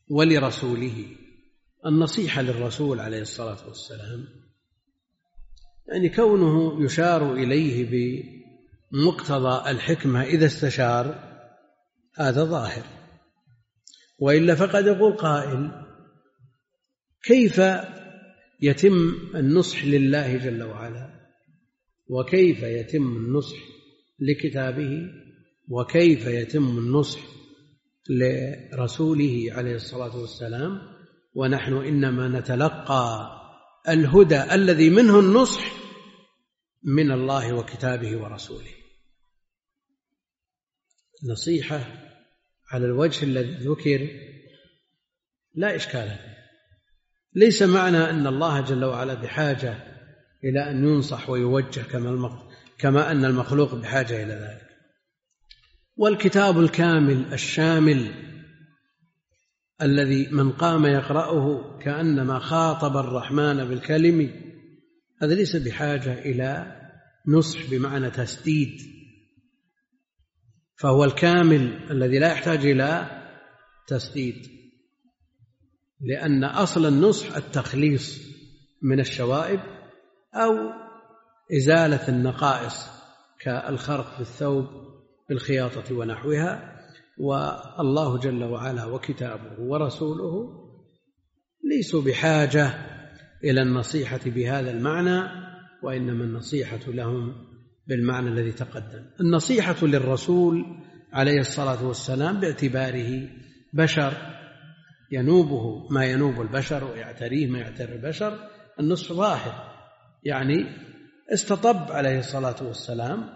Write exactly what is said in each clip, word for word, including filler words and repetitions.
ولرسوله. النصيحة للرسول عليه الصلاة والسلام يعني كونه يشار إليه بمقتضى الحكمة إذا استشار، هذا ظاهر، وإلا فقد يقول قائل: كيف يتم النصح لله جل وعلا، وكيف يتم النصح لكتابه، وكيف يتم النصح لرسوله عليه الصلاة والسلام، ونحن إنما نتلقى الهدى الذي منه النصح من الله وكتابه ورسوله. نصيحة على الوجه الذي ذكر لا إشكال فيه، ليس معنى أن الله جل وعلا بحاجة إلى أن ينصح ويوجه كما أن المخلوق بحاجة إلى ذلك. والكتاب الكامل الشامل الذي من قام يقرأه كأنما خاطب الرحمن بالكلم، هذا ليس بحاجة إلى نصح بمعنى تسديد، فهو الكامل الذي لا يحتاج إلى تسديد، لأن أصل النصح التخليص من الشوائب أو إزالة النقائص كالخرق في الثوب بالخياطة ونحوها. والله جل وعلا وكتابه ورسوله ليسوا بحاجة إلى النصيحة بهذا المعنى، وإنما النصيحة لهم بالمعنى الذي تقدم. النصيحة للرسول عليه الصلاة والسلام باعتباره بشر ينوبه ما ينوب البشر ويعتريه ما يعتري البشر، النصح ظاهر، يعني استطب عليه الصلاة والسلام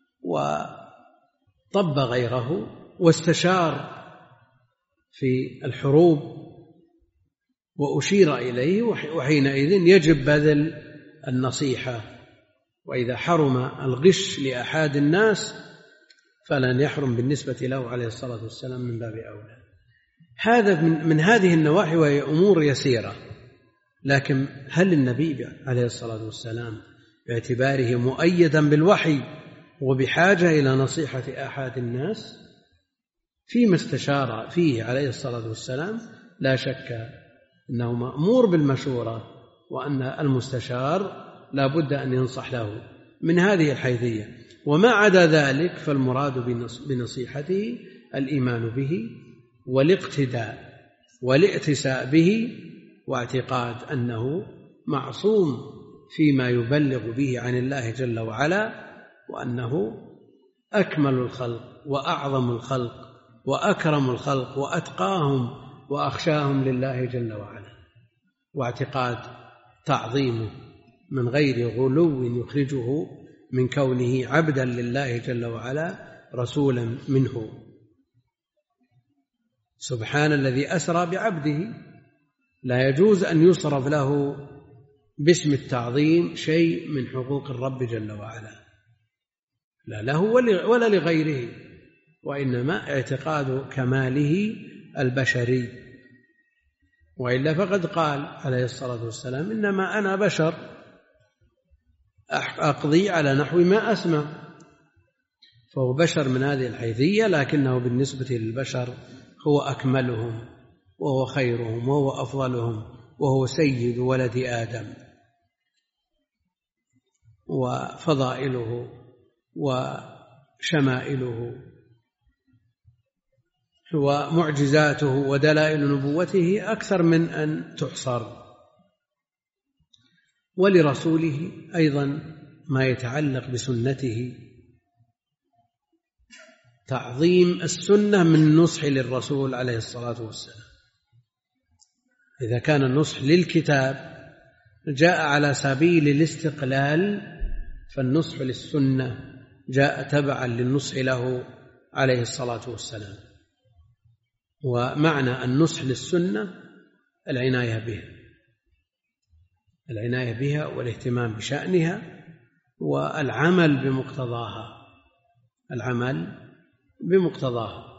وطب غيره واستشار في الحروب وأشير إليه، وحينئذ يجب بذل النصيحة. وإذا حرم الغش لأحد الناس فلن يحرم بالنسبة له عليه الصلاة والسلام من باب أولى. هذا من, من هذه النواحي، وهي أمور يسيرة. لكن هل النبي عليه الصلاة والسلام باعتباره مؤيدا بالوحي وبحاجة إلى نصيحة أحد الناس فيما استشار فيه عليه الصلاة والسلام؟ لا شك أنه مأمور بالمشورة، وأن المستشار لا بد أن ينصح له من هذه الحيثية. وما عدا ذلك فالمراد بنصيحته الإيمان به والاقتداء والائتساء به، واعتقاد أنه معصوم فيما يبلغ به عن الله جل وعلا، وأنه أكمل الخلق وأعظم الخلق وأكرم الخلق وأتقاهم وأخشاهم لله جل وعلا، واعتقاد تعظيمه من غير غلو يخرجه من كونه عبدا لله جل وعلا رسولا منه. سبحان الذي أسرى بعبده، لا يجوز أن يصرف له باسم التعظيم شيء من حقوق الرب جل وعلا، لا له ولا لغيره، وإنما اعتقاد كماله البشري. وإلا فقد قال عليه الصلاة والسلام: إنما أنا بشر أقضي على نحو ما أسمع. فهو بشر من هذه الحيثية، لكنه بالنسبة للبشر هو أكملهم وهو خيرهم وهو أفضلهم وهو سيد ولد آدم، وفضائله وشمائله ومعجزاته ودلائل نبوته أكثر من أن تحصر. ولرسوله أيضا ما يتعلق بسنته، تعظيم السنة من النصح للرسول عليه الصلاة والسلام. إذا كان النصح للكتاب جاء على سبيل الاستقلال، فالنصح للسنة جاء تبعا للنصح له عليه الصلاة والسلام. ومعنى النصح للسنة العناية بها العناية بها والاهتمام بشأنها والعمل بمقتضاها العمل بمقتضاها